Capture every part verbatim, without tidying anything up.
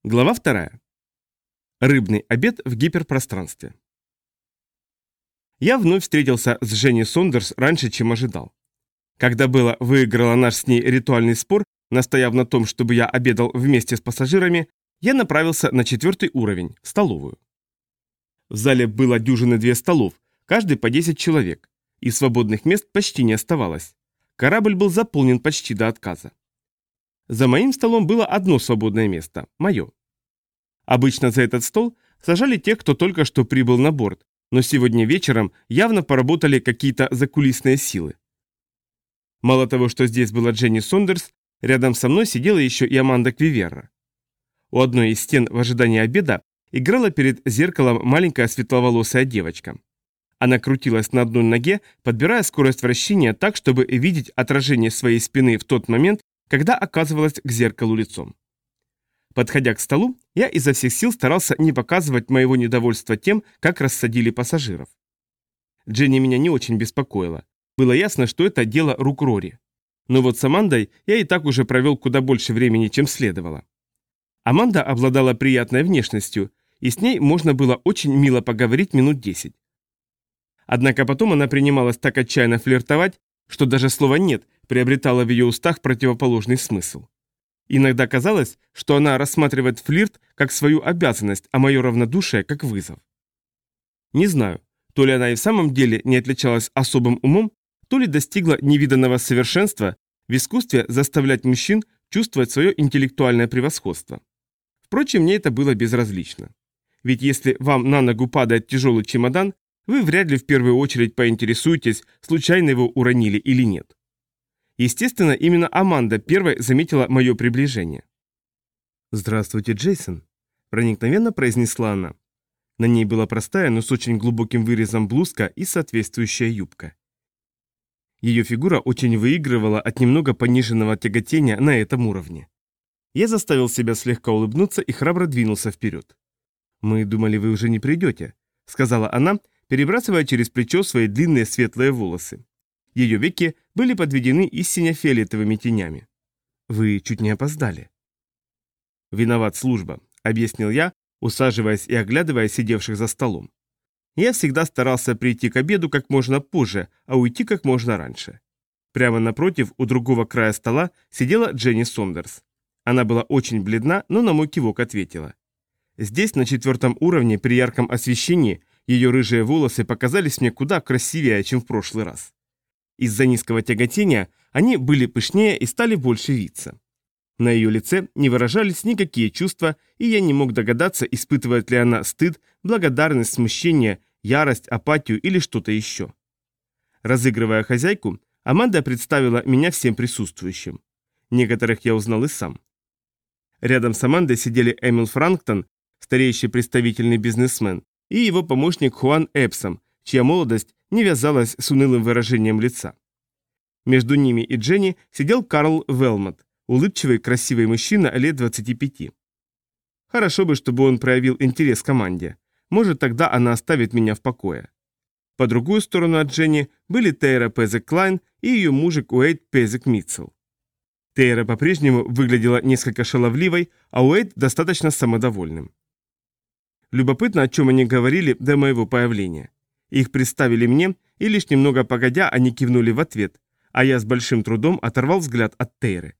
Глава вторая. Рыбный обед в гиперпространстве. Я вновь встретился с Женни Сондерс раньше, чем ожидал. Когда Белла выиграла наш с ней ритуальный спор, настояв на том, чтобы я обедал вместе с пассажирами, я направился на четвертый уровень, в столовую. В зале было дюжины две столов, каждый по десять человек, и свободных мест почти не оставалось. Корабль был заполнен почти до отказа. За моим столом было одно свободное место, мое. Обычно за этот стол сажали тех, кто только что прибыл на борт, но сегодня вечером явно поработали какие-то закулисные силы. Мало того, что здесь была Дженни Сондерс, рядом со мной сидела еще и Аманда Квиверра. У одной из стен в ожидании обеда играла перед зеркалом маленькая светловолосая девочка. Она крутилась на одной ноге, подбирая скорость вращения так, чтобы видеть отражение своей спины в тот момент, когда оказывалась к зеркалу лицом. Подходя к столу, я изо всех сил старался не показывать моего недовольства тем, как рассадили пассажиров. Дженни меня не очень беспокоила. Было ясно, что это дело рук Рори. Но вот с Амандой я и так уже провел куда больше времени, чем следовало. Аманда обладала приятной внешностью, и с ней можно было очень мило поговорить минут десять. Однако потом она принималась так отчаянно флиртовать, что даже слово «нет» приобретало в ее устах противоположный смысл. Иногда казалось, что она рассматривает флирт как свою обязанность, а мое равнодушие как вызов. Не знаю, то ли она и в самом деле не отличалась особым умом, то ли достигла невиданного совершенства в искусстве заставлять мужчин чувствовать свое интеллектуальное превосходство. Впрочем, мне это было безразлично. Ведь если вам на ногу падает тяжелый чемодан, вы вряд ли в первую очередь поинтересуетесь, случайно его уронили или нет. Естественно, именно Аманда первой заметила мое приближение. «Здравствуйте, Джейсон», – проникновенно произнесла она. На ней была простая, но с очень глубоким вырезом блузка и соответствующая юбка. Ее фигура очень выигрывала от немного пониженного тяготения на этом уровне. Я заставил себя слегка улыбнуться и храбро двинулся вперед. «Мы думали, вы уже не придете», – сказала она, перебрасывая через плечо свои длинные светлые волосы. Ее веки были подведены и сине-фиолетовыми тенями. «Вы чуть не опоздали». «Виноват служба», — объяснил я, усаживаясь и оглядывая сидевших за столом. Я всегда старался прийти к обеду как можно позже, а уйти как можно раньше. Прямо напротив, у другого края стола, сидела Дженни Сондерс. Она была очень бледна, но на мой кивок ответила. Здесь, на четвертом уровне, при ярком освещении, ее рыжие волосы показались мне куда красивее, чем в прошлый раз. Из-за низкого тяготения они были пышнее и стали больше виться. На ее лице не выражались никакие чувства, и я не мог догадаться, испытывает ли она стыд, благодарность, смущение, ярость, апатию или что-то еще. Разыгрывая хозяйку, Аманда представила меня всем присутствующим. Некоторых я узнал и сам. Рядом с Амандой сидели Эмил Франктон, старейший представительный бизнесмен, и его помощник Хуан Эпсом, чья молодость не вязалась с унылым выражением лица. Между ними и Дженни сидел Карл Велмот, улыбчивый, красивый мужчина лет двадцати пяти. Хорошо бы, чтобы он проявил интерес к команде. Может, тогда она оставит меня в покое. По другую сторону от Дженни были Тейра Пезек-Клайн и ее мужик Уэйд Пезек-Митцелл. Тейра по-прежнему выглядела несколько шаловливой, а Уэйд достаточно самодовольным. Любопытно, о чем они говорили до моего появления. Их представили мне, и лишь немного погодя они кивнули в ответ, а я с большим трудом оторвал взгляд от Тейры.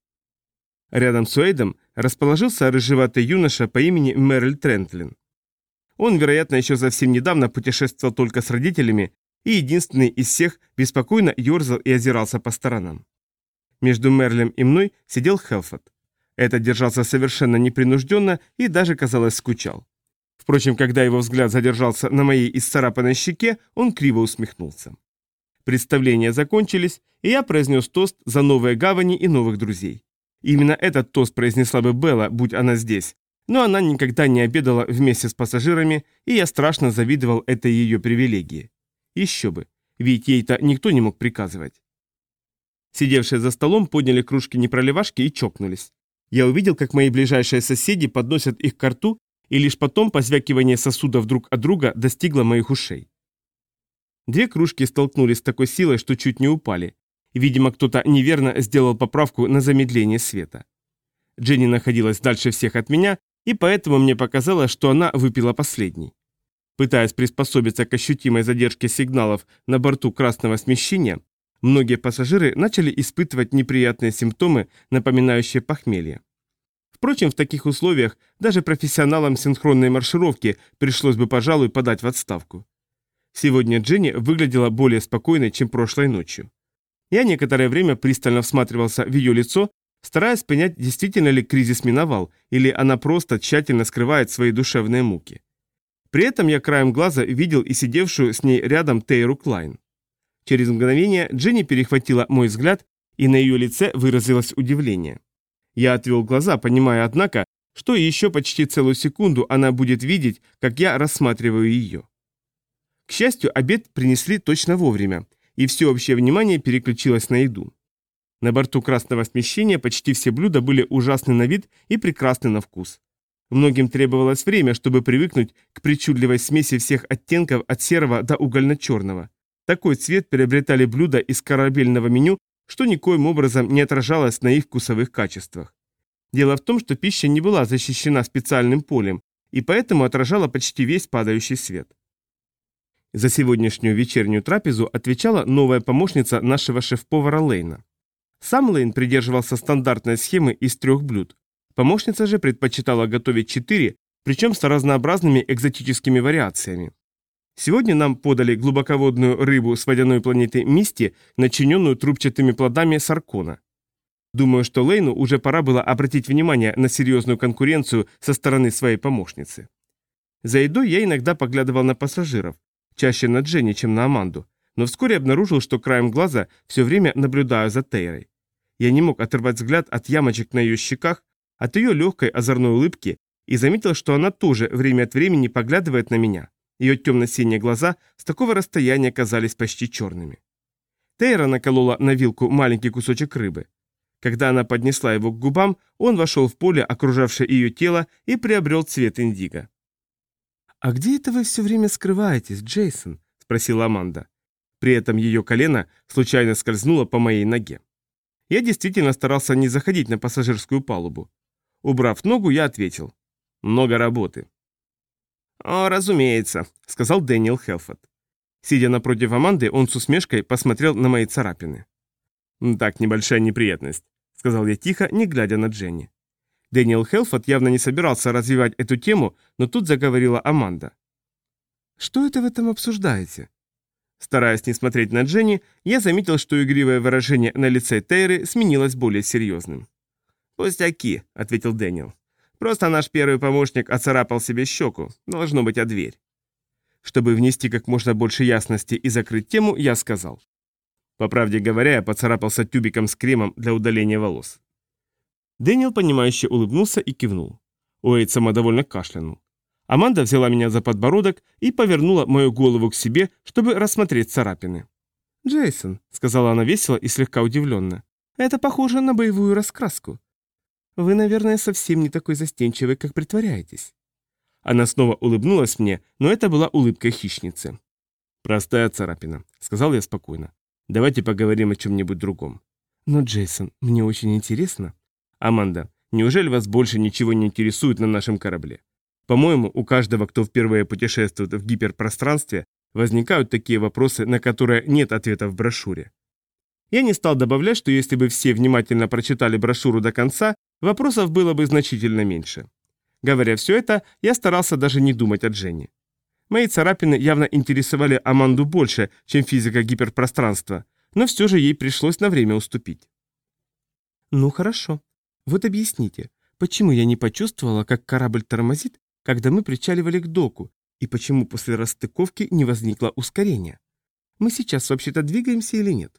Рядом с Уэйдом расположился рыжеватый юноша по имени Мерль Трентлин. Он, вероятно, еще совсем недавно путешествовал только с родителями и единственный из всех беспокойно ерзал и озирался по сторонам. Между Мерлем и мной сидел Хелфорд. Этот держался совершенно непринужденно и даже, казалось, скучал. Впрочем, когда его взгляд задержался на моей исцарапанной щеке, он криво усмехнулся. Представления закончились, и я произнес тост за новые гавани и новых друзей. Именно этот тост произнесла бы Белла, будь она здесь, но она никогда не обедала вместе с пассажирами, и я страшно завидовал этой ее привилегии. Еще бы, ведь ей-то никто не мог приказывать. Сидевшие за столом подняли кружки непроливашки и чокнулись. Я увидел, как мои ближайшие соседи подносят их к рту, и лишь потом позвякивание сосудов друг от друга достигло моих ушей. Две кружки столкнулись с такой силой, что чуть не упали, и, видимо, кто-то неверно сделал поправку на замедление света. Дженни находилась дальше всех от меня, и поэтому мне показалось, что она выпила последней. Пытаясь приспособиться к ощутимой задержке сигналов на борту красного смещения, многие пассажиры начали испытывать неприятные симптомы, напоминающие похмелье. Впрочем, в таких условиях даже профессионалам синхронной маршировки пришлось бы, пожалуй, подать в отставку. Сегодня Дженни выглядела более спокойной, чем прошлой ночью. Я некоторое время пристально всматривался в ее лицо, стараясь понять, действительно ли кризис миновал, или она просто тщательно скрывает свои душевные муки. При этом я краем глаза видел и сидевшую с ней рядом Тейру Клайн. Через мгновение Дженни перехватила мой взгляд, и на ее лице выразилось удивление. Я отвел глаза, понимая, однако, что еще почти целую секунду она будет видеть, как я рассматриваю ее. К счастью, обед принесли точно вовремя, и всеобщее внимание переключилось на еду. На борту красного смещения почти все блюда были ужасны на вид и прекрасны на вкус. Многим требовалось время, чтобы привыкнуть к причудливой смеси всех оттенков от серого до угольно-черного. Такой цвет приобретали блюда из корабельного меню, что никоим образом не отражалось на их вкусовых качествах. Дело в том, что пища не была защищена специальным полем, и поэтому отражала почти весь падающий свет. За сегодняшнюю вечернюю трапезу отвечала новая помощница нашего шеф-повара Лейна. Сам Лейн придерживался стандартной схемы из трех блюд. Помощница же предпочитала готовить четыре, причем с разнообразными экзотическими вариациями. Сегодня нам подали глубоководную рыбу с водяной планеты Мисти, начиненную трубчатыми плодами саркона. Думаю, что Лейну уже пора было обратить внимание на серьезную конкуренцию со стороны своей помощницы. За едой я иногда поглядывал на пассажиров, чаще на Дженни, чем на Аманду, но вскоре обнаружил, что краем глаза все время наблюдаю за Тейрой. Я не мог оторвать взгляд от ямочек на ее щеках, от ее легкой озорной улыбки, и заметил, что она тоже время от времени поглядывает на меня. Ее темно-синие глаза с такого расстояния казались почти черными. Тейра наколола на вилку маленький кусочек рыбы. Когда она поднесла его к губам, он вошел в поле, окружавшее ее тело, и приобрел цвет индиго. «А где это вы все время скрываетесь, Джейсон?» – спросила Аманда. При этом ее колено случайно скользнуло по моей ноге. Я действительно старался не заходить на пассажирскую палубу. Убрав ногу, я ответил. «Много работы». «О, разумеется», — сказал Дэниел Хелфорд. Сидя напротив Аманды, он с усмешкой посмотрел на мои царапины. «Так, небольшая неприятность», — сказал я тихо, не глядя на Дженни. Дэниел Хелфорд явно не собирался развивать эту тему, но тут заговорила Аманда. «Что это вы там обсуждаете?» Стараясь не смотреть на Дженни, я заметил, что игривое выражение на лице Тейры сменилось более серьезным. «Пустяки», — ответил Дэниел. «Просто наш первый помощник оцарапал себе щеку, должно быть, о дверь». Чтобы внести как можно больше ясности и закрыть тему, я сказал. По правде говоря, я поцарапался тюбиком с кремом для удаления волос. Дэниел, понимающе улыбнулся и кивнул. Уэйд самодовольно кашлянул. Аманда взяла меня за подбородок и повернула мою голову к себе, чтобы рассмотреть царапины. «Джейсон», — сказала она весело и слегка удивленно, — «это похоже на боевую раскраску. Вы, наверное, совсем не такой застенчивый, как притворяетесь». Она снова улыбнулась мне, но это была улыбка хищницы. «Простая царапина», — сказал я спокойно. «Давайте поговорим о чем-нибудь другом». «Но, Джейсон, мне очень интересно». «Аманда, неужели вас больше ничего не интересует на нашем корабле? По-моему, у каждого, кто впервые путешествует в гиперпространстве, возникают такие вопросы, на которые нет ответа в брошюре». Я не стал добавлять, что если бы все внимательно прочитали брошюру до конца, вопросов было бы значительно меньше. Говоря все это, я старался даже не думать о Дженни. Мои царапины явно интересовали Аманду больше, чем физика гиперпространства, но все же ей пришлось на время уступить. «Ну хорошо. Вот объясните, почему я не почувствовала, как корабль тормозит, когда мы причаливали к доку, и почему после расстыковки не возникло ускорения? Мы сейчас вообще-то двигаемся или нет?»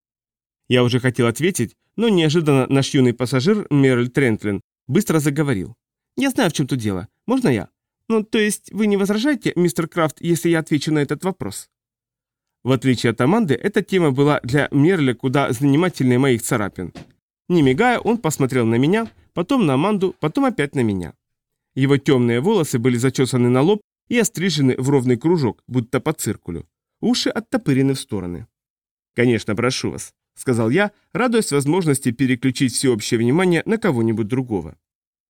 Я уже хотел ответить, но неожиданно наш юный пассажир Мерль Трентлин быстро заговорил. «Я знаю, в чем тут дело. Можно я? Ну, то есть вы не возражаете, мистер Крафт, если я отвечу на этот вопрос?» В отличие от Аманды, эта тема была для Мерля куда занимательнее моих царапин. Не мигая, он посмотрел на меня, потом на Аманду, потом опять на меня. Его темные волосы были зачесаны на лоб и острижены в ровный кружок, будто по циркулю. Уши оттопырены в стороны. «Конечно, прошу вас», — сказал я, радуясь возможности переключить всеобщее внимание на кого-нибудь другого.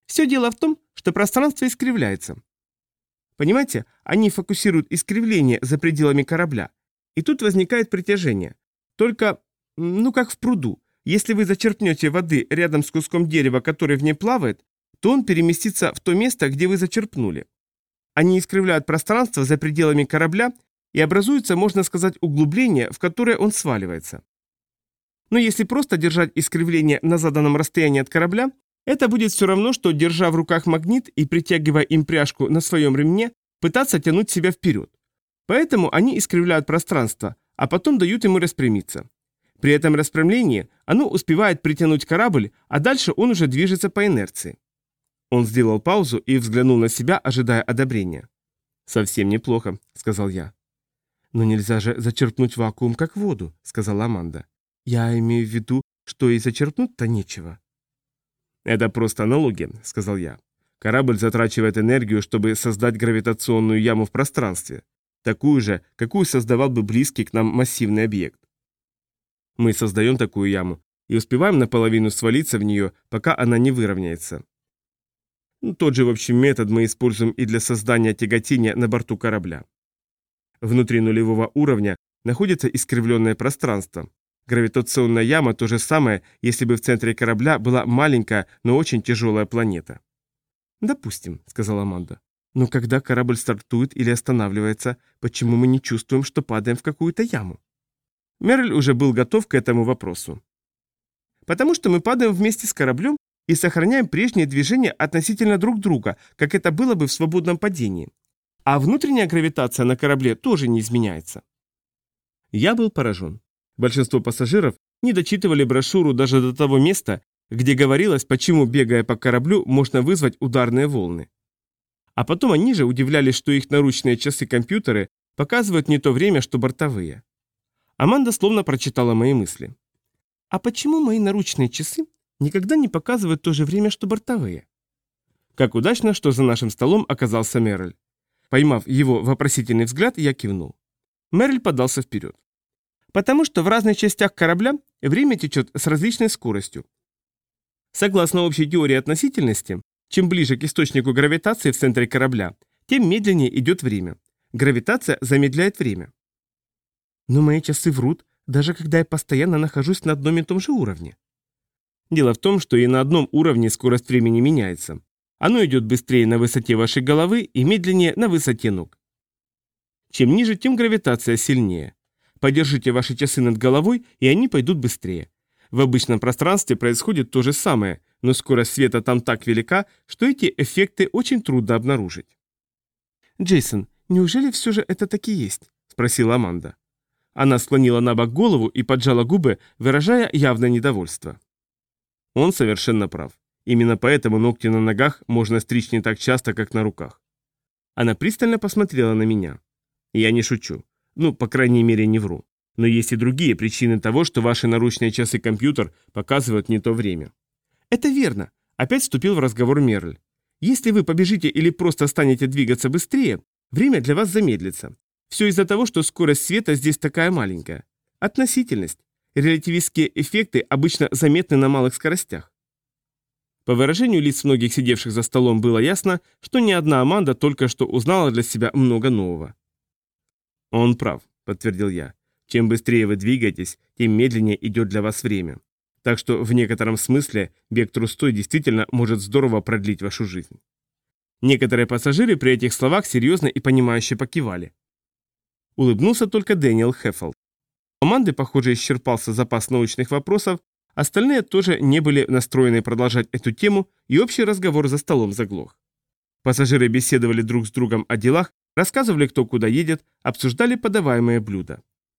Все дело в том, что пространство искривляется. Понимаете, они фокусируют искривление за пределами корабля, и тут возникает притяжение. Только, ну как в пруду, если вы зачерпнете воды рядом с куском дерева, который в ней плавает, то он переместится в то место, где вы зачерпнули. Они искривляют пространство за пределами корабля, и образуется, можно сказать, углубление, в которое он сваливается. Но если просто держать искривление на заданном расстоянии от корабля, это будет все равно, что, держа в руках магнит и притягивая им пряжку на своем ремне, пытаться тянуть себя вперед. Поэтому они искривляют пространство, а потом дают ему распрямиться. При этом распрямлении оно успевает притянуть корабль, а дальше он уже движется по инерции. Он сделал паузу и взглянул на себя, ожидая одобрения. «Совсем неплохо», — сказал я. «Но нельзя же зачерпнуть вакуум, как воду», — сказала Аманда. «Я имею в виду, что и зачерпнуть-то нечего». «Это просто аналогия», — сказал я. «Корабль затрачивает энергию, чтобы создать гравитационную яму в пространстве, такую же, какую создавал бы близкий к нам массивный объект. Мы создаем такую яму и успеваем наполовину свалиться в нее, пока она не выровняется. Ну, тот же, в общем, метод мы используем и для создания тяготения на борту корабля. Внутри нулевого уровня находится искривленное пространство. Гравитационная яма то же самое, если бы в центре корабля была маленькая, но очень тяжелая планета». «Допустим», — сказала Аманда. «Но когда корабль стартует или останавливается, почему мы не чувствуем, что падаем в какую-то яму?» Мерль уже был готов к этому вопросу. «Потому что мы падаем вместе с кораблем и сохраняем прежнее движение относительно друг друга, как это было бы в свободном падении. А внутренняя гравитация на корабле тоже не изменяется». Я был поражен. Большинство пассажиров не дочитывали брошюру даже до того места, где говорилось, почему, бегая по кораблю, можно вызвать ударные волны. А потом они же удивлялись, что их наручные часы-компьютеры показывают не то время, что бортовые. Аманда словно прочитала мои мысли. «А почему мои наручные часы никогда не показывают то же время, что бортовые?» Как удачно, что за нашим столом оказался Мерль. Поймав его вопросительный взгляд, я кивнул. Мерль подался вперед. «Потому что в разных частях корабля время течет с различной скоростью. Согласно общей теории относительности, чем ближе к источнику гравитации в центре корабля, тем медленнее идет время. Гравитация замедляет время». «Но мои часы врут, даже когда я постоянно нахожусь на одном и том же уровне». «Дело в том, что и на одном уровне скорость времени меняется. Оно идет быстрее на высоте вашей головы и медленнее на высоте ног. Чем ниже, тем гравитация сильнее. Подержите ваши часы над головой, и они пойдут быстрее. В обычном пространстве происходит то же самое, но скорость света там так велика, что эти эффекты очень трудно обнаружить». «Джейсон, неужели все же это таки есть?» – спросила Аманда. Она склонила на бок голову и поджала губы, выражая явное недовольство. Он совершенно прав. Именно поэтому ногти на ногах можно стричь не так часто, как на руках. Она пристально посмотрела на меня. Я не шучу. Ну, по крайней мере, не вру. Но есть и другие причины того, что ваши наручные часы-компьютер показывают не то время. Это верно. Опять вступил в разговор Мерль. Если вы побежите или просто станете двигаться быстрее, время для вас замедлится. Все из-за того, что скорость света здесь такая маленькая. Относительность. Релятивистские эффекты обычно заметны на малых скоростях. По выражению лиц многих сидевших за столом было ясно, что ни одна Аманда только что узнала для себя много нового. «Он прав», — подтвердил я. «Чем быстрее вы двигаетесь, тем медленнее идет для вас время. Так что в некотором смысле бег трустой действительно может здорово продлить вашу жизнь». Некоторые пассажиры при этих словах серьезно и понимающе покивали. Улыбнулся только Дэниел Хеффилд. У Аманды, похоже, исчерпался запас научных вопросов, остальные тоже не были настроены продолжать эту тему, и общий разговор за столом заглох. Пассажиры беседовали друг с другом о делах, рассказывали, кто куда едет, обсуждали подаваемые блюда.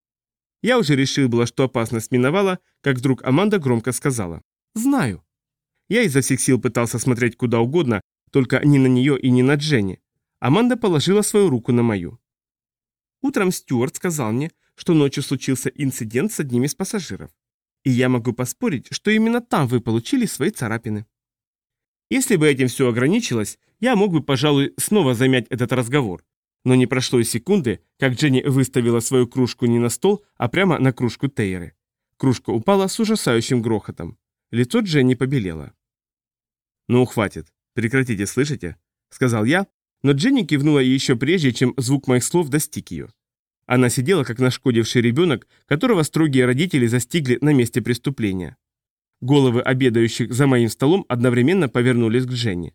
Я уже решил было, что опасность миновала, как вдруг Аманда громко сказала: «Знаю». Я изо всех сил пытался смотреть куда угодно, только не на нее и не на Дженни. Аманда положила свою руку на мою. «Утром Стюарт сказал мне, что ночью случился инцидент с одним из пассажиров. И я могу поспорить, что именно там вы получили свои царапины». Если бы этим все ограничилось, я мог бы, пожалуй, снова замять этот разговор. Но не прошло и секунды, как Дженни выставила свою кружку не на стол, а прямо на кружку Тейры. Кружка упала с ужасающим грохотом. Лицо Дженни побелело. «Ну, хватит. «Прекратите, слышите?» — сказал я, но Дженни кивнула еще прежде, чем звук моих слов достиг ее. Она сидела, как нашкодивший ребенок, которого строгие родители застигли на месте преступления. Головы обедающих за моим столом одновременно повернулись к Дженни.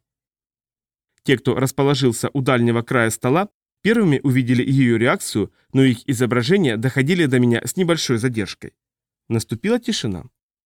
Те, кто расположился у дальнего края стола, первыми увидели ее реакцию, но их изображения доходили до меня с небольшой задержкой. Наступила тишина.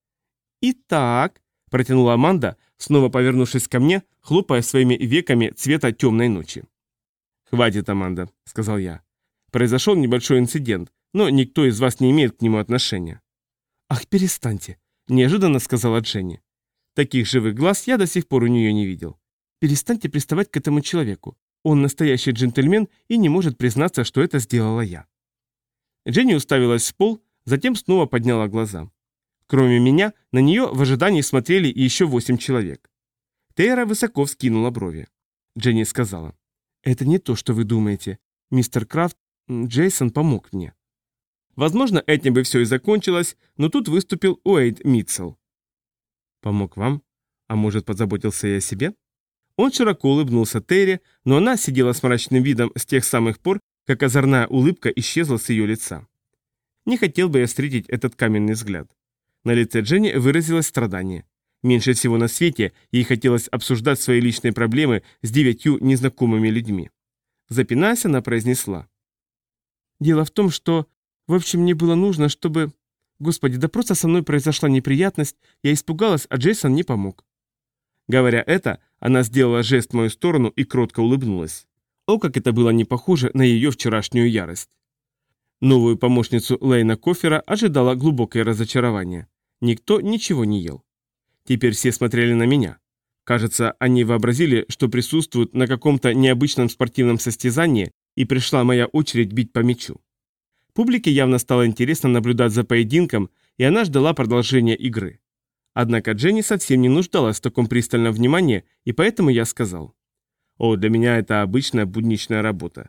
«Итак», — протянула Аманда, снова повернувшись ко мне, хлопая своими веками цвета темной ночи. «Хватит, Аманда», — сказал я. «Произошел небольшой инцидент, но никто из вас не имеет к нему отношения». «Ах, перестаньте», — неожиданно сказала Дженни. Таких живых глаз я до сих пор у нее не видел. «Перестаньте приставать к этому человеку. Он настоящий джентльмен и не может признаться, что это сделала я». Дженни уставилась в пол, затем снова подняла глаза. Кроме меня, на нее в ожидании смотрели еще восемь человек. Тейра высоко вскинула брови. Дженни сказала: «Это не то, что вы думаете. Мистер Крафт, Джейсон помог мне». Возможно, этим бы все и закончилось, но тут выступил Уэйд Митцелл. «Помог вам? А может, позаботился и о себе?» Он широко улыбнулся Терри, но она сидела с мрачным видом с тех самых пор, как озорная улыбка исчезла с ее лица. Не хотел бы я встретить этот каменный взгляд. На лице Дженни выразилось страдание. Меньше всего на свете ей хотелось обсуждать свои личные проблемы с девятью незнакомыми людьми. Запинаясь, она произнесла: «Дело в том, что... В общем, мне было нужно, чтобы... Господи, да просто со мной произошла неприятность, я испугалась, а Джейсон не помог». Говоря это, она сделала жест в мою сторону и кротко улыбнулась. О, как это было не похоже на ее вчерашнюю ярость. Новую помощницу Лейна Кофера ожидало глубокое разочарование. Никто ничего не ел. Теперь все смотрели на меня. Кажется, они вообразили, что присутствуют на каком-то необычном спортивном состязании, и пришла моя очередь бить по мячу. Публике явно стало интересно наблюдать за поединком, и она ждала продолжения игры. Однако Дженни совсем не нуждалась в таком пристальном внимании, и поэтому я сказал: «О, для меня это обычная будничная работа.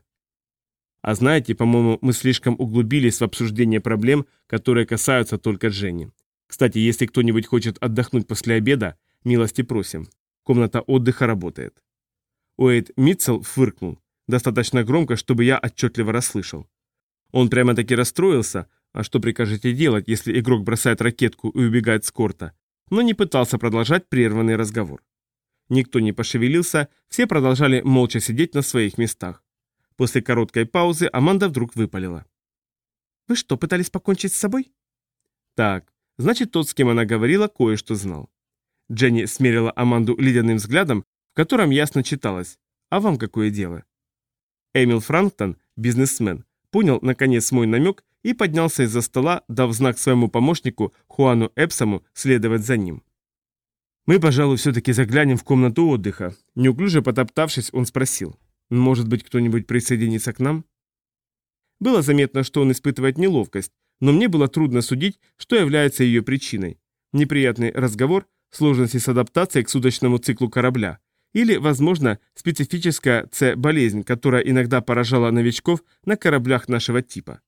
А знаете, по-моему, мы слишком углубились в обсуждение проблем, которые касаются только Дженни. Кстати, если кто-нибудь хочет отдохнуть после обеда, милости просим. Комната отдыха работает». Уэйд Митцелл фыркнул, достаточно громко, чтобы я отчетливо расслышал. Он прямо-таки расстроился, а что прикажете делать, если игрок бросает ракетку и убегает с корта, но не пытался продолжать прерванный разговор. Никто не пошевелился, все продолжали молча сидеть на своих местах. После короткой паузы Аманда вдруг выпалила: «Вы что, пытались покончить с собой?» Так, значит, тот, с кем она говорила, кое-что знал. Дженни смерила Аманду ледяным взглядом, в котором ясно читалось: «А вам какое дело?» Эмил Франктон, бизнесмен, понял, наконец, мой намек и поднялся из-за стола, дав знак своему помощнику Хуану Эпсому следовать за ним. «Мы, пожалуй, все-таки заглянем в комнату отдыха», — неуклюже потоптавшись, он спросил: «Может быть, кто-нибудь присоединится к нам?» Было заметно, что он испытывает неловкость, но мне было трудно судить, что является ее причиной. Неприятный разговор, сложности с адаптацией к суточному циклу корабля, или, возможно, специфическая С-болезнь, которая иногда поражала новичков на кораблях нашего типа.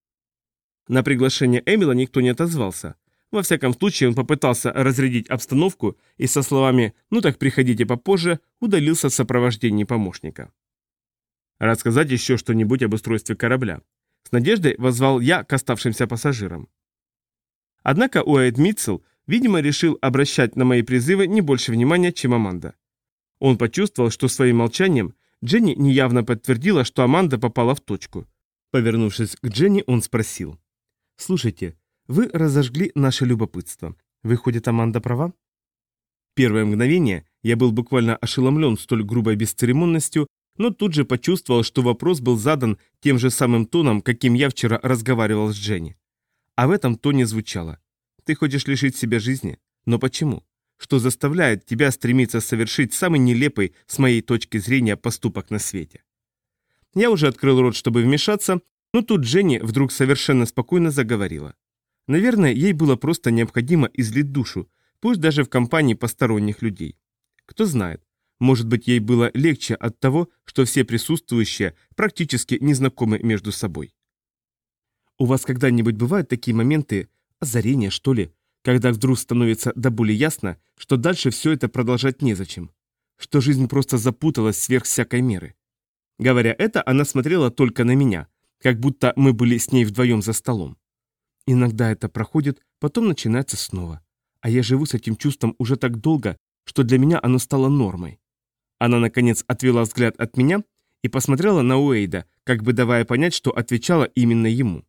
На приглашение Эмила никто не отозвался. Во всяком случае, он попытался разрядить обстановку и со словами «ну так приходите попозже» удалился в сопровождении помощника. «Рассказать еще что-нибудь об устройстве корабля?» С надеждой воззвал я к оставшимся пассажирам. Однако Уэйд Митцелл, видимо, решил обращать на мои призывы не больше внимания, чем Аманда. Он почувствовал, что своим молчанием Дженни неявно подтвердила, что Аманда попала в точку. Повернувшись к Дженни, он спросил: «Слушайте, вы разожгли наше любопытство. Выходит, Аманда права?» Первое мгновение я был буквально ошеломлен столь грубой бесцеремонностью, но тут же почувствовал, что вопрос был задан тем же самым тоном, каким я вчера разговаривал с Дженни. А в этом тоне звучало: «Ты хочешь лишить себя жизни? Но почему? Что заставляет тебя стремиться совершить самый нелепый, с моей точки зрения, поступок на свете?» Я уже открыл рот, чтобы вмешаться, но тут Дженни вдруг совершенно спокойно заговорила. Наверное, ей было просто необходимо излить душу, пусть даже в компании посторонних людей. Кто знает, может быть, ей было легче от того, что все присутствующие практически не знакомы между собой. У вас когда-нибудь бывают такие моменты, озарения, что ли, когда вдруг становится до боли ясно, что дальше все это продолжать незачем? что жизнь просто запуталась сверх всякой меры. Говоря это, она смотрела только на меня, как будто мы были с ней вдвоем за столом. Иногда это проходит, потом начинается снова. А я живу с этим чувством уже так долго, что для меня оно стало нормой. Она, наконец, отвела взгляд от меня и посмотрела на Уэйда, как бы давая понять, что отвечала именно ему.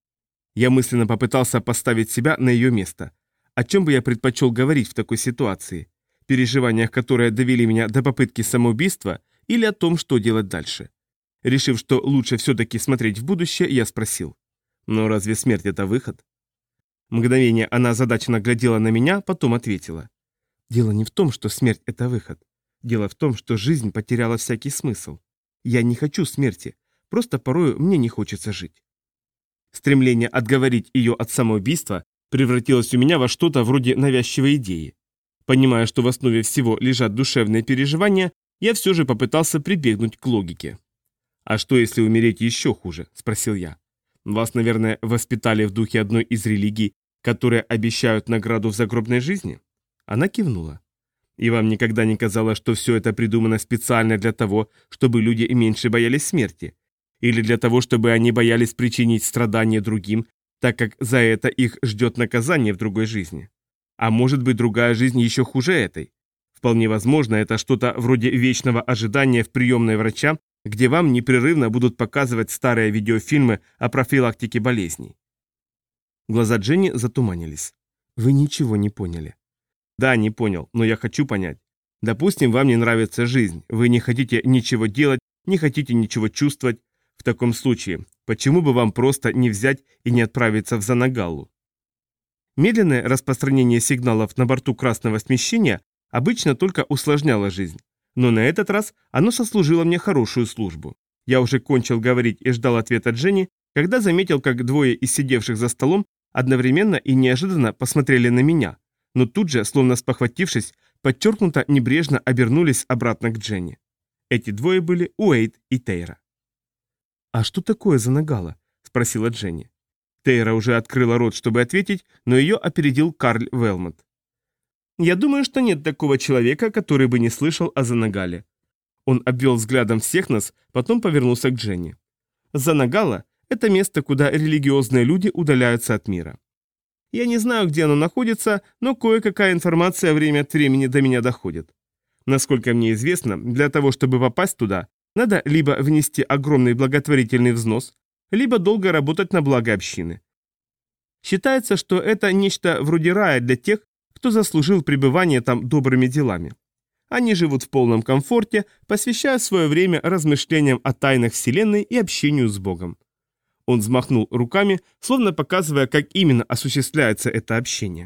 Я мысленно попытался поставить себя на ее место. О чем бы я предпочел говорить в такой ситуации? Переживаниях, которые довели меня до попытки самоубийства, или о том, что делать дальше? Решив, что лучше все-таки смотреть в будущее, я спросил. Но разве смерть – это выход? Мгновение она озадаченно глядела на меня, потом ответила. Дело не в том, что смерть – это выход. Дело в том, что жизнь потеряла всякий смысл. Я не хочу смерти, просто порою мне не хочется жить. Стремление отговорить ее от самоубийства превратилось у меня во что-то вроде навязчивой идеи. Понимая, что в основе всего лежат душевные переживания, я все же попытался прибегнуть к логике. «А что, если умереть еще хуже?» – спросил я. «Вас, наверное, воспитали в духе одной из религий, которые обещают награду в загробной жизни?» Она кивнула. «И вам никогда не казалось, что все это придумано специально для того, чтобы люди меньше боялись смерти? Или для того, чтобы они боялись причинить страдания другим, так как за это их ждет наказание в другой жизни? А может быть, другая жизнь еще хуже этой? Вполне возможно, это что-то вроде вечного ожидания в приемной врача, где вам непрерывно будут показывать старые видеофильмы о профилактике болезней». Глаза Дженни затуманились. «Вы ничего не поняли». «Да, не понял, но я хочу понять. Допустим, вам не нравится жизнь, вы не хотите ничего делать, не хотите ничего чувствовать. В таком случае, почему бы вам просто не взять и не отправиться в Занагаллу?» Медленное распространение сигналов на борту красного смещения обычно только усложняло жизнь. Но на этот раз оно сослужило мне хорошую службу. Я уже кончил говорить и ждал ответа Дженни, когда заметил, как двое из сидевших за столом одновременно и неожиданно посмотрели на меня, но тут же, словно спохватившись, подчеркнуто небрежно обернулись обратно к Дженни. Эти двое были Уэйд и Тейра. «А что такое Занагала?» – спросила Дженни. Тейра уже открыла рот, чтобы ответить, но ее опередил Карль Велмот. «Я думаю, что нет такого человека, который бы не слышал о Занагале». Он обвел взглядом всех нас, потом повернулся к Дженни. «Занагала – это место, куда религиозные люди удаляются от мира. Я не знаю, где оно находится, но кое-какая информация время от времени до меня доходит. Насколько мне известно, для того, чтобы попасть туда, надо либо внести огромный благотворительный взнос, либо долго работать на благо общины. Считается, что это нечто вроде рая для тех, кто заслужил пребывание там добрыми делами. Они живут в полном комфорте, посвящая свое время размышлениям о тайнах Вселенной и общению с Богом». Он взмахнул руками, словно показывая, как именно осуществляется это общение.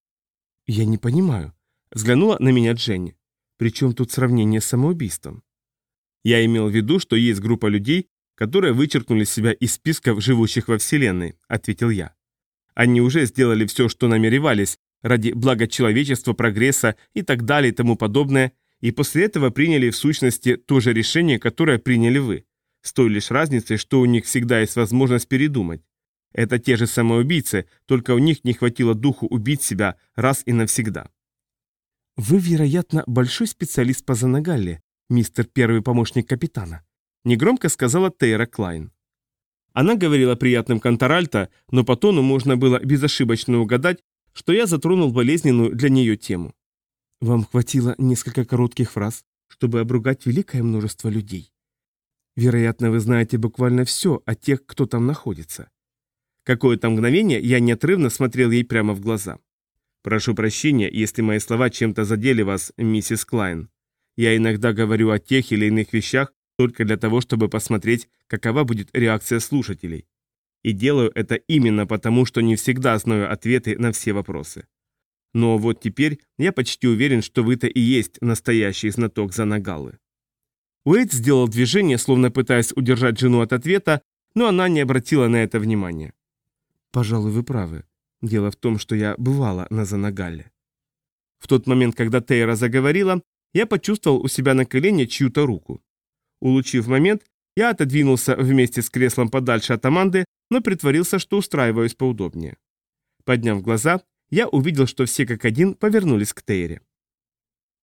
«Я не понимаю», — взглянула на меня Дженни. «При чем тут сравнение с самоубийством?» Я имел в виду, что есть группа людей, которые вычеркнули себя из списков живущих во Вселенной, ответил я. Они уже сделали все, что намеревались, ради блага человечества, прогресса и так далее и тому подобное, и после этого приняли в сущности то же решение, которое приняли вы, с той лишь разницей, что у них всегда есть возможность передумать. Это те же самоубийцы, только у них не хватило духу убить себя раз и навсегда. «Вы, вероятно, большой специалист по Занагалле, мистер первый помощник капитана», негромко сказала Тейра Клайн. Она говорила приятным контральто, но по тону можно было безошибочно угадать, что я затронул болезненную для нее тему. «Вам хватило несколько коротких фраз, чтобы обругать великое множество людей. Вероятно, вы знаете буквально все о тех, кто там находится». Какое-то мгновение я неотрывно смотрел ей прямо в глаза. «Прошу прощения, если мои слова чем-то задели вас, миссис Клайн. Я иногда говорю о тех или иных вещах только для того, чтобы посмотреть, какова будет реакция слушателей. И делаю это именно потому, что не всегда знаю ответы на все вопросы. Но вот теперь я почти уверен, что вы-то и есть настоящий знаток Занагалы». Уэйд сделал движение, словно пытаясь удержать жену от ответа, но она не обратила на это внимания. «Пожалуй, вы правы. Дело в том, что я бывала на Занагалле». В тот момент, когда Тейра заговорила, я почувствовал у себя на колене чью-то руку. Улучив момент, я отодвинулся вместе с креслом подальше от Аманды, но притворился, что устраиваюсь поудобнее. Подняв глаза, я увидел, что все как один повернулись к Тейре.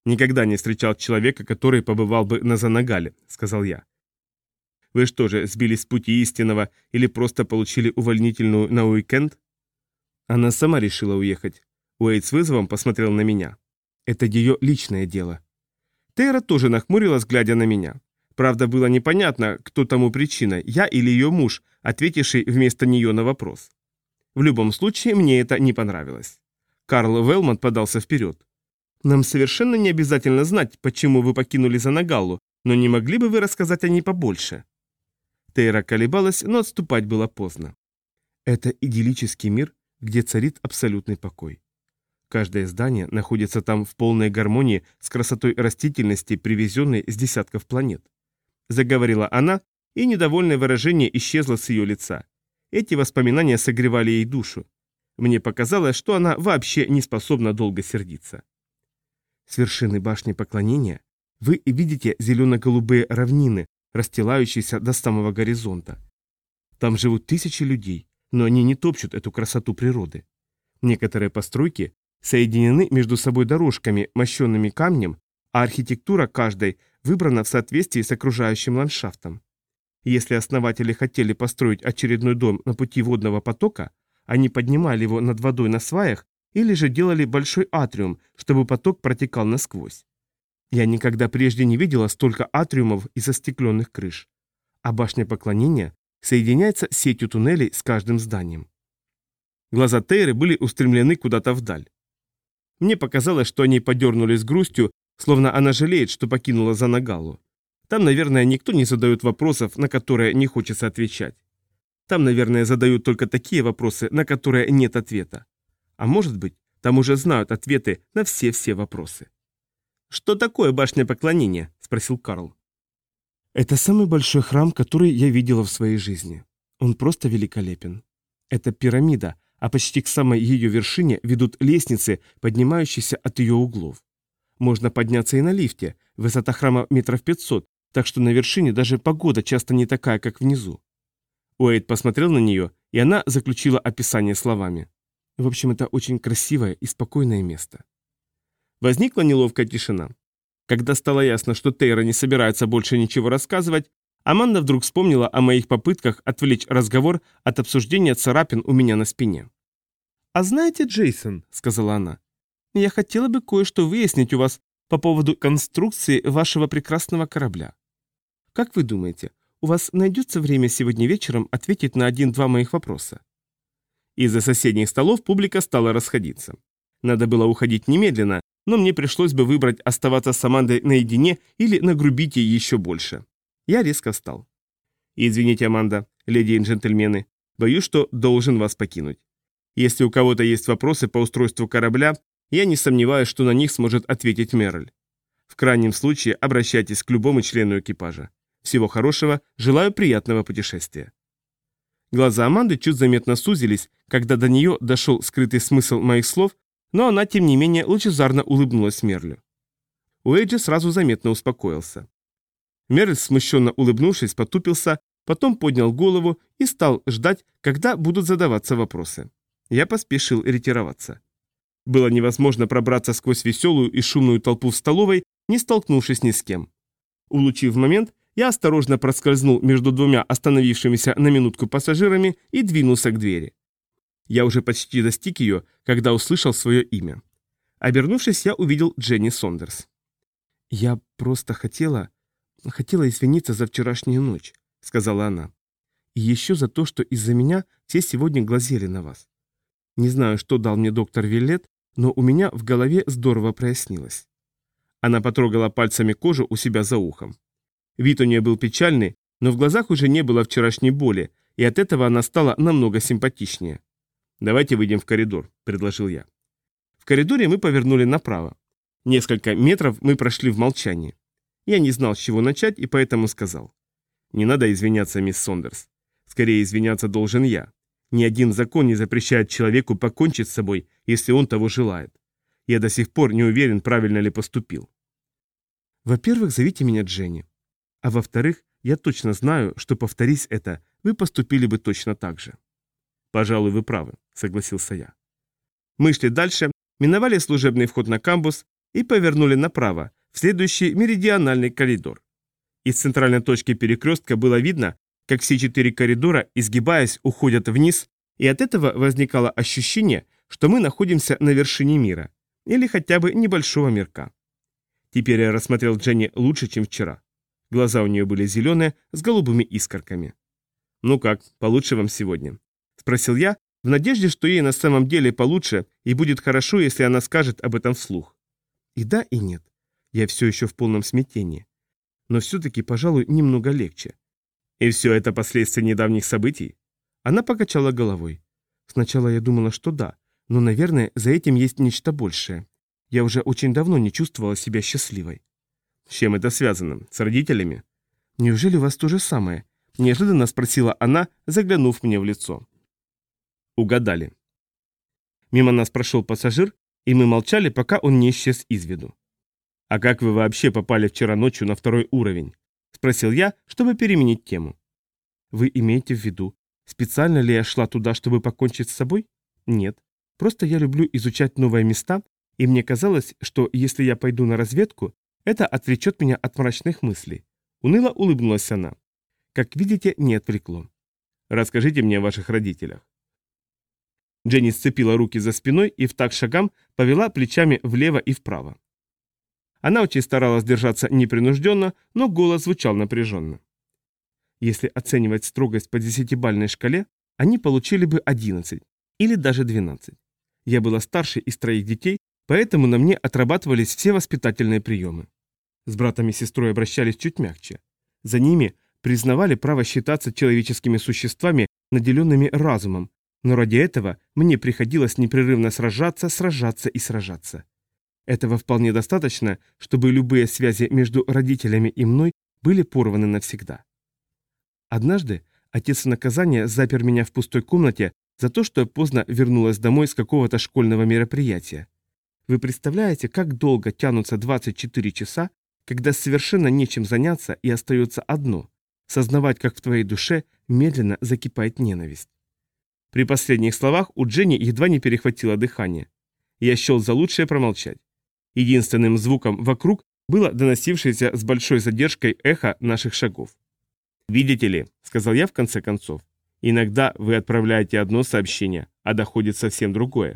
«Никогда не встречал человека, который побывал бы на Занагале», — сказал я. «Вы что же, сбились с пути истинного или просто получили увольнительную на уикенд?» Она сама решила уехать. Уэйд с вызовом посмотрел на меня. «Это ее личное дело». Тейра тоже нахмурилась, глядя на меня. Правда, было непонятно, кто тому причина, я или ее муж, ответивший вместо нее на вопрос. В любом случае, мне это не понравилось. Карл Велмонт подался вперед. «Нам совершенно не обязательно знать, почему вы покинули Занагаллу, но не могли бы вы рассказать о ней побольше?» Тейра колебалась, но отступать было поздно. «Это идиллический мир, где царит абсолютный покой. Каждое здание находится там в полной гармонии с красотой растительности, привезенной с десятков планет», — заговорила она, и недовольное выражение исчезло с ее лица. Эти воспоминания согревали ей душу. Мне показалось, что она вообще не способна долго сердиться. С вершины башни поклонения вы видите зелено-голубые равнины, расстилающиеся до самого горизонта. Там живут тысячи людей, но они не топчут эту красоту природы. Некоторые постройки соединены между собой дорожками, мощенными камнем, а архитектура каждой выбрана в соответствии с окружающим ландшафтом. Если основатели хотели построить очередной дом на пути водного потока, они поднимали его над водой на сваях или же делали большой атриум, чтобы поток протекал насквозь. Я никогда прежде не видела столько атриумов и застекленных крыш. А башня поклонения соединяется с сетью туннелей с каждым зданием. Глаза Тейры были устремлены куда-то вдаль. Мне показалось, что они подернулись грустью, словно она жалеет, что покинула Занагаллу. Там, наверное, никто не задает вопросов, на которые не хочется отвечать. Там, наверное, задают только такие вопросы, на которые нет ответа. А может быть, там уже знают ответы на все-все вопросы. «Что такое башня поклонения?» – спросил Карл. «Это самый большой храм, который я видела в своей жизни. Он просто великолепен. Это пирамида, а почти к самой ее вершине ведут лестницы, поднимающиеся от ее углов. Можно подняться и на лифте, высота храма метров пятьсот, так что на вершине даже погода часто не такая, как внизу». Уэйд посмотрел на нее, и она заключила описание словами. В общем, это очень красивое и спокойное место. Возникла неловкая тишина. Когда стало ясно, что Тейра не собирается больше ничего рассказывать, Аманда вдруг вспомнила о моих попытках отвлечь разговор от обсуждения царапин у меня на спине. «А знаете, Джейсон», — сказала она, — «я хотела бы кое-что выяснить у вас по поводу конструкции вашего прекрасного корабля. Как вы думаете, у вас найдется время сегодня вечером ответить на один-два моих вопроса?» Из-за соседних столов публика стала расходиться. Надо было уходить немедленно, но мне пришлось бы выбрать оставаться с Амандой наедине или нагрубить ей еще больше. Я резко встал. «Извините, Аманда, леди и джентльмены, боюсь, что должен вас покинуть. Если у кого-то есть вопросы по устройству корабля, я не сомневаюсь, что на них сможет ответить Меррель. В крайнем случае обращайтесь к любому члену экипажа. Всего хорошего, желаю приятного путешествия». Глаза Аманды чуть заметно сузились, когда до нее дошел скрытый смысл моих слов, но она, тем не менее, лучезарно улыбнулась Мерлю. Уэйджи сразу заметно успокоился. Мерль, смущенно улыбнувшись, потупился, потом поднял голову и стал ждать, когда будут задаваться вопросы. Я поспешил ретироваться. Было невозможно пробраться сквозь веселую и шумную толпу в столовой, не столкнувшись ни с кем. Улучив момент, я осторожно проскользнул между двумя остановившимися на минутку пассажирами и двинулся к двери. Я уже почти достиг ее, когда услышал свое имя. Обернувшись, я увидел Дженни Сондерс. «Я просто хотела... хотела извиниться за вчерашнюю ночь», — сказала она. «И еще за то, что из-за меня все сегодня глазели на вас. Не знаю, что дал мне доктор Виллет, но у меня в голове здорово прояснилось». Она потрогала пальцами кожу у себя за ухом. Вид у нее был печальный, но в глазах уже не было вчерашней боли, и от этого она стала намного симпатичнее. «Давайте выйдем в коридор», — предложил я. В коридоре мы повернули направо. Несколько метров мы прошли в молчании. Я не знал, с чего начать, и поэтому сказал. «Не надо извиняться, мисс Сондерс. Скорее извиняться должен я. Ни один закон не запрещает человеку покончить с собой, если он того желает. Я до сих пор не уверен, правильно ли поступил». «Во-первых, зовите меня Дженни. А во-вторых, я точно знаю, что, повторись это, вы поступили бы точно так же». «Пожалуй, вы правы», — согласился я. Мы шли дальше, миновали служебный вход на камбус, и повернули направо, в следующий меридиональный коридор. Из центральной точки перекрестка было видно, как все четыре коридора, изгибаясь, уходят вниз, и от этого возникало ощущение, что мы находимся на вершине мира, или хотя бы небольшого мирка. Теперь я рассмотрел Дженни лучше, чем вчера. Глаза у нее были зеленые, с голубыми искорками. «Ну как, получше вам сегодня?» – спросил я, в надежде, что ей на самом деле получше, и будет хорошо, если она скажет об этом вслух. И да, и нет. Я все еще в полном смятении. Но все-таки, пожалуй, немного легче. И все это последствия недавних событий? Она покачала головой. Сначала я думала, что да, но, наверное, за этим есть нечто большее. Я уже очень давно не чувствовала себя счастливой. С чем это связано? С родителями? Неужели у вас то же самое? Неожиданно спросила она, заглянув мне в лицо. Угадали. Мимо нас прошел пассажир, и мы молчали, пока он не исчез из виду. «А как вы вообще попали вчера ночью на второй уровень?» – спросил я, чтобы переменить тему. «Вы имеете в виду, специально ли я шла туда, чтобы покончить с собой? Нет. Просто я люблю изучать новые места, и мне казалось, что если я пойду на разведку, это отвлечет меня от мрачных мыслей». Уныло улыбнулась она. «Как видите, не отвлекло». «Расскажите мне о ваших родителях». Дженни сцепила руки за спиной и в такт шагам повела плечами влево и вправо. Она очень старалась держаться непринужденно, но голос звучал напряженно. Если оценивать строгость по десятибалльной шкале, они получили бы одиннадцать или даже двенадцать. Я была старше из троих детей, поэтому на мне отрабатывались все воспитательные приемы. С братом и сестрой обращались чуть мягче. За ними признавали право считаться человеческими существами, наделенными разумом, но ради этого мне приходилось непрерывно сражаться, сражаться и сражаться. Этого вполне достаточно, чтобы любые связи между родителями и мной были порваны навсегда. Однажды отец в наказание запер меня в пустой комнате за то, что я поздно вернулась домой с какого-то школьного мероприятия. Вы представляете, как долго тянутся двадцать четыре часа, когда совершенно нечем заняться и остается одно – сознавать, как в твоей душе медленно закипает ненависть. При последних словах у Дженни едва не перехватило дыхание. Я счел за лучшее промолчать. Единственным звуком вокруг было доносившееся с большой задержкой эхо наших шагов. «Видите ли», — сказал я в конце концов, — «иногда вы отправляете одно сообщение, а доходит совсем другое».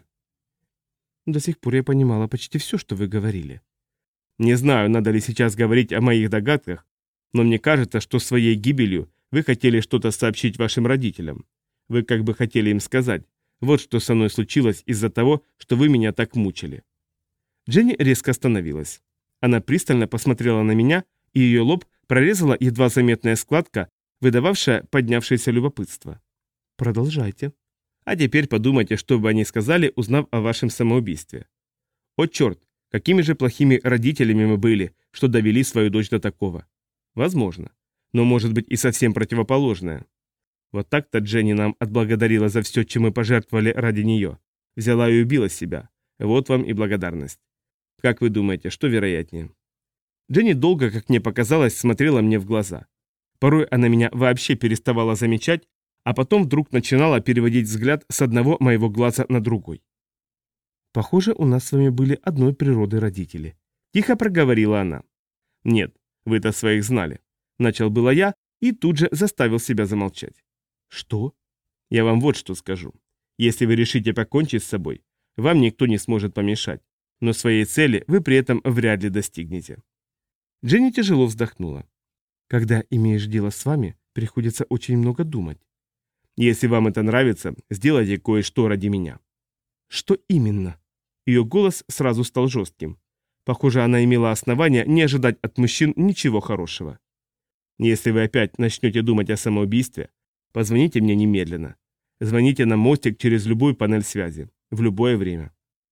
До сих пор я понимала почти все, что вы говорили. Не знаю, надо ли сейчас говорить о моих догадках, но мне кажется, что своей гибелью вы хотели что-то сообщить вашим родителям. Вы как бы хотели им сказать, вот что со мной случилось из-за того, что вы меня так мучили. Дженни резко остановилась. Она пристально посмотрела на меня, и ее лоб прорезала едва заметная складка, выдававшая поднявшееся любопытство. Продолжайте. А теперь подумайте, что бы они сказали, узнав о вашем самоубийстве. О черт, какими же плохими родителями мы были, что довели свою дочь до такого. Возможно. Но может быть и совсем противоположное. Вот так-то Дженни нам отблагодарила за все, чем мы пожертвовали ради нее. Взяла и убила себя. Вот вам и благодарность. Как вы думаете, что вероятнее? Дженни долго, как мне показалось, смотрела мне в глаза. Порой она меня вообще переставала замечать, а потом вдруг начинала переводить взгляд с одного моего глаза на другой. «Похоже, у нас с вами были одной природы родители», – тихо проговорила она. «Нет, вы-то своих знали». Начал было я и тут же заставил себя замолчать. «Что?» «Я вам вот что скажу. Если вы решите покончить с собой, вам никто не сможет помешать, но своей цели вы при этом вряд ли достигнете». Дженни тяжело вздохнула. «Когда имеешь дело с вами, приходится очень много думать. Если вам это нравится, сделайте кое-что ради меня». «Что именно?» Ее голос сразу стал жестким. Похоже, она имела основания не ожидать от мужчин ничего хорошего. «Если вы опять начнете думать о самоубийстве, позвоните мне немедленно. Звоните на мостик через любую панель связи, в любое время».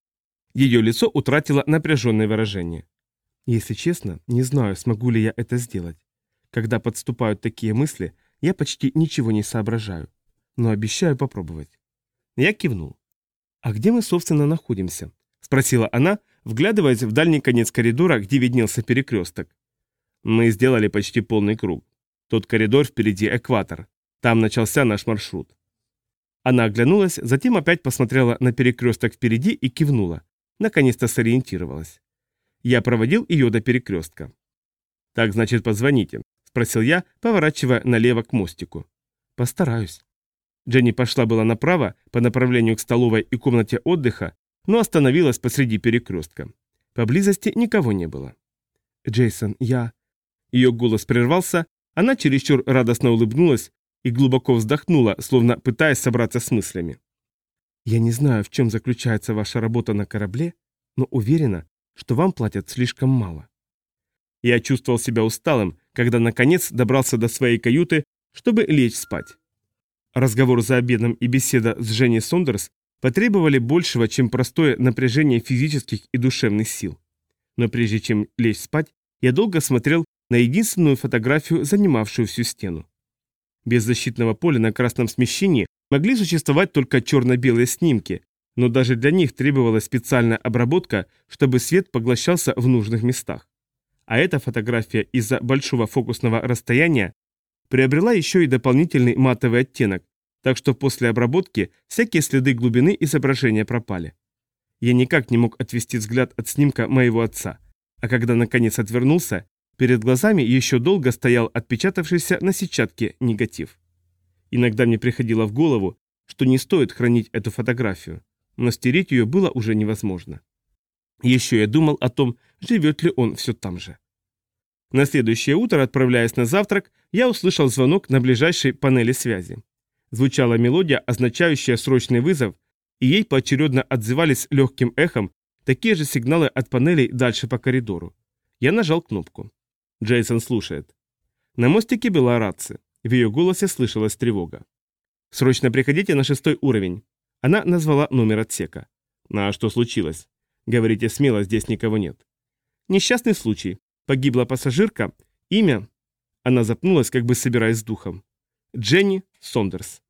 Ее лицо утратило напряженное выражение. «Если честно, не знаю, смогу ли я это сделать. Когда подступают такие мысли, я почти ничего не соображаю. Но обещаю попробовать». Я кивнул. «А где мы, собственно, находимся?» – спросила она, вглядываясь в дальний конец коридора, где виднелся перекресток. «Мы сделали почти полный круг. Тот коридор впереди экватор. Там начался наш маршрут». Она оглянулась, затем опять посмотрела на перекресток впереди и кивнула. Наконец-то сориентировалась. Я проводил ее до перекрестка. «Так, значит, позвоните», – спросил я, поворачивая налево к мостику. «Постараюсь». Дженни пошла была направо, по направлению к столовой и комнате отдыха, но остановилась посреди перекрестка. Поблизости никого не было. «Джейсон, я...» Ее голос прервался, она чересчур радостно улыбнулась и глубоко вздохнула, словно пытаясь собраться с мыслями. «Я не знаю, в чем заключается ваша работа на корабле, но уверена, что вам платят слишком мало». Я чувствовал себя усталым, когда наконец добрался до своей каюты, чтобы лечь спать. Разговор за обедом и беседа с Женей Сондерс потребовали большего, чем простое напряжение физических и душевных сил. Но прежде чем лечь спать, я долго смотрел на единственную фотографию, занимавшую всю стену. Без защитного поля на красном смещении могли существовать только черно-белые снимки, но даже для них требовалась специальная обработка, чтобы свет поглощался в нужных местах. А эта фотография из-за большого фокусного расстояния приобрела еще и дополнительный матовый оттенок, так что после обработки всякие следы глубины изображения пропали. Я никак не мог отвести взгляд от снимка моего отца, а когда наконец отвернулся, перед глазами еще долго стоял отпечатавшийся на сетчатке негатив. Иногда мне приходило в голову, что не стоит хранить эту фотографию, но стереть ее было уже невозможно. Еще я думал о том, живет ли он все там же. На следующее утро, отправляясь на завтрак, я услышал звонок на ближайшей панели связи. Звучала мелодия, означающая срочный вызов, и ей поочередно отзывались легким эхом такие же сигналы от панелей дальше по коридору. Я нажал кнопку. Джейсон слушает. На мостике была рация. В ее голосе слышалась тревога. «Срочно приходите на шестой уровень». Она назвала номер отсека. «А что случилось?» «Говорите смело, здесь никого нет». «Несчастный случай. Погибла пассажирка. Имя...» Она запнулась, как бы собираясь с духом. «Дженни Сондерс».